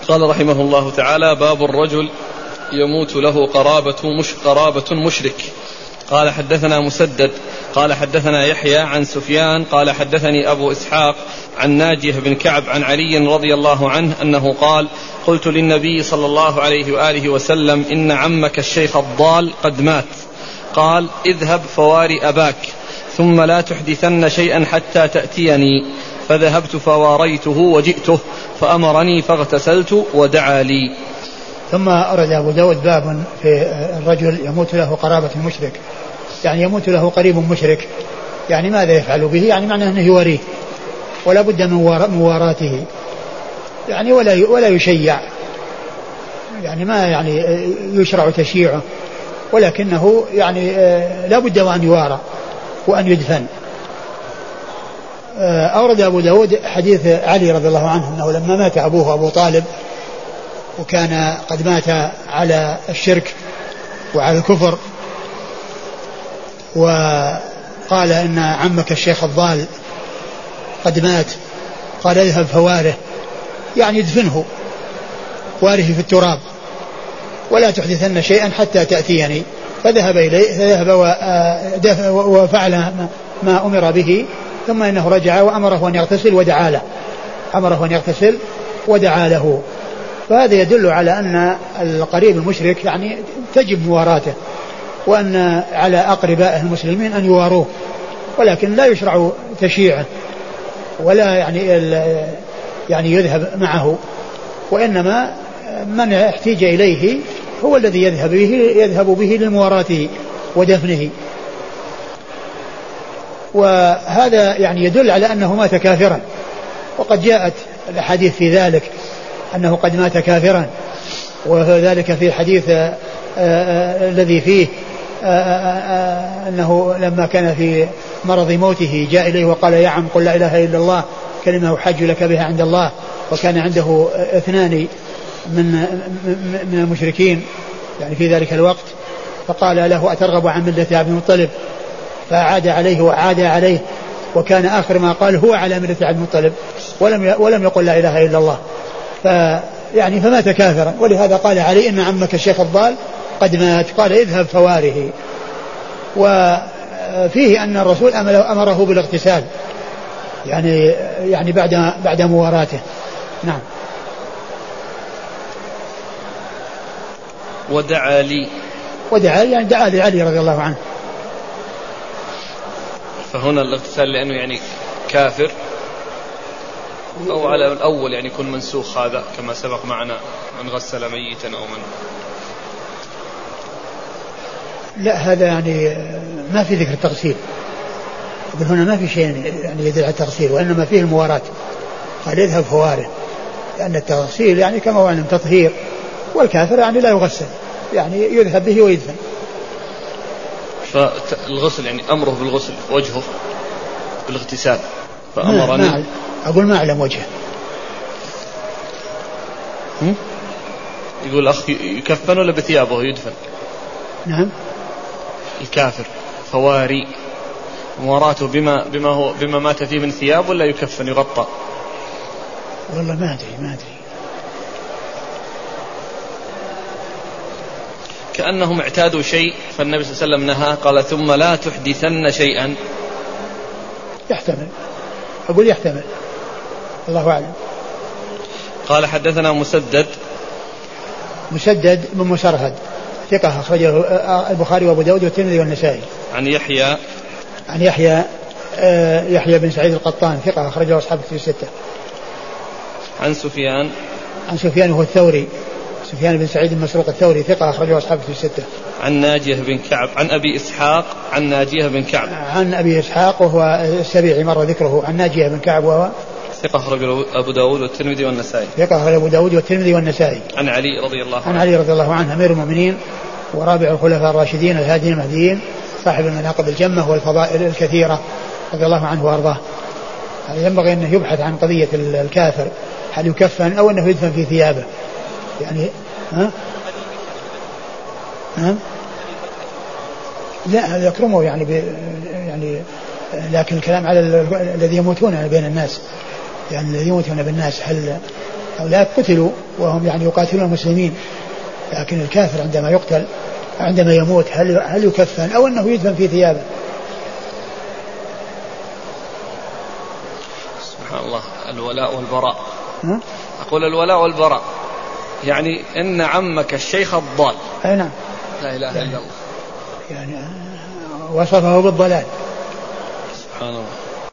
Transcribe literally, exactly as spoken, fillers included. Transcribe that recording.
قال رحمه الله تعالى: باب الرجل يموت له قرابة مش قرابة مشرك. قال حدثنا مسدد قال حدثنا يحيى عن سفيان قال حدثني أبو إسحاق عن ناجيه بن كعب عن علي رضي الله عنه أنه قال: قلت للنبي صلى الله عليه وآله وسلم: إن عمك الشيخ الضال قد مات. قال: اذهب فواري أباك ثم لا تحدثن شيئا حتى تأتيني. فذهبت فواريته وجئته فأمرني فاغتسلت ودعا لي. ثم أرد أبو داود باب في الرجل يموت له قرابة مشرك، يعني يموت له قريب مشرك، يعني ماذا يفعل به؟ يعني معناه أنه يوريه ولا بد من مواراته، يعني ولا ولا يشيع، يعني ما يعني يشرع تشييعه، ولكنه يعني لا بد وأن يوارى وأن يدفن. أورد أبو داود حديث علي رضي الله عنه أنه لما مات أبوه أبو طالب وكان قد مات على الشرك وعلى الكفر، وقال إن عمك الشيخ الضال قد مات، قال: اذهب فواره، يعني ادفنه، واره في التراب، ولا تحدثن شيئا حتى تأتيني. فذهب إليه فذهب وفعل ما أمر به، ثم إنه رجع وأمره أن يغتسل ودعا له أمره أن يغتسل ودعا له. فهذا يدل على أن القريب المشرك يعني تجب مواراته، وأن على أقربائه المسلمين أن يواروه، ولكن لا يشرع تشييعه ولا يعني يعني يذهب معه، وإنما من احتاج إليه هو الذي يذهب به يذهب به لمواراته ودفنه. وهذا يعني يدل على أنه مات كافرا، وقد جاءت الأحاديث في ذلك أنه قد مات كافرا، وذلك في حديث الذي فيه أنه لما كان في مرض موته جاء إليه وقال: يا عم قل لا إله إلا الله كلمة أحج لك بها عند الله. وكان عنده اثنان من من المشركين يعني في ذلك الوقت، فقال له: أترغب عن ملة عبد المطلب؟ فأعاد عليه وعاد عليه، وكان آخر ما قال: هو على ملة عبد المطلب، ولم ولم يقل لا إله إلا الله. فيعني فمات كافرا. ولهذا قال علي: إن عمك الشيخ الضال قد مات. قال: اذهب فواره. وفيه أن الرسول أمره بالاغتسال، يعني يعني بعد بعد مواراته. نعم. ودعا لي ودعا يعني دعا لعلي رضي الله عنه. فهنا الاغتسال لأنه يعني كافر، أو على الأول يعني يكون منسوخ هذا كما سبق معنا من غسل ميتا أو من. لا، هذا يعني ما في ذكر التغسيل، هنا ما في شيء يعني يدل على التغسيل، وإنما فيه المواراة. قال: يذهب فواره، لأن التغسيل يعني كما هو علم تطهير، والكافر يعني لا يغسل، يعني يذهب به ويدفن. فالغسل يعني أمره بالغسل وجهه بالاغتسال، فأمرني. ما أقول ما أعلم وجهه. يقول أخ يكفن ولا بثيابه يدفن؟ نعم. الكافر فواري مواراته بما بما هو بما مات فيه من ثياب، ولا يكفن يغطى؟ والله ما أدري ما أدري كأنهم اعتادوا شيء فالنبي صلى الله عليه وسلم نهى، قال: ثم لا تحدثن شيئا. يحتمل، أقول يحتمل، الله أعلم. قال: حدثنا مسدد مسدد بن مسرهد ثقة أخرجه البخاري وأبو داود والترمذي والنسائي. عن يحيى عن يحيى يحيى بن سعيد القطان ثقة أخرجه أصحاب الكتب الستة. عن سفيان عن سفيان هو الثوري سفيان بن سعيد المسروق الثوري ثقة أخرجه أصحاب الكتب الستة. عن ناجيه بن كعب عن أبي إسحاق عن ناجيه بن كعب عن أبي إسحاق وهو السبيعي مر ذكره. عن ناجيه بن كعب وهو ثقة أخرجه أبو داود والترمذي والنسائي. ثقة أخرجه أبو داود والترمذي والنسائي. عن علي رضي الله عنه عن علي رضي الله عنه أمير المؤمنين ورابع الخلفاء الراشدين الهادين المهديين صاحب المناقب الجمة والفضائل الكثيرة رضي الله عنه وأرضاه. ينبغي أنه يبحث عن قضية الكافر، هل يكفن أو أنه يدفن في ثيابه يعني. ها؟ ها؟ لا يكرمه يعني ب... يعني لكن الكلام على الذي يموتون بين الناس، يعني الذي يموتون بالناس هل هؤلاء قتلوا وهم يعني يقاتلون المسلمين، لكن الكافر عندما يقتل عندما يموت هل هل يكفن أو أنه يدفن في ثيابه؟ سبحان الله. الولاء والبراء. ها؟ أقول الولاء والبراء يعني إن عمك الشيخ الضال. أي نعم. لا إله إلا الله. يعني وصفه بالضلال. سبحان الله.